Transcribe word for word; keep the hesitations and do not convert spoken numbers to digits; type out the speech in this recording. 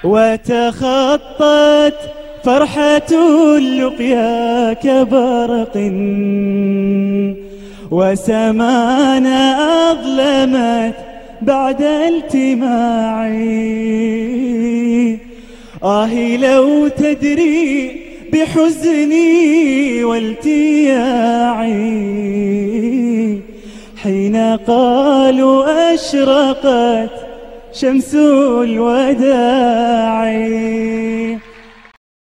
وتخطت فرحة اللقيا كبرق، وسمانا أظلمت بعد التماعي. آهي لو تدري بحزني والتياعي، حين قالوا أشرقت شمس الوداع.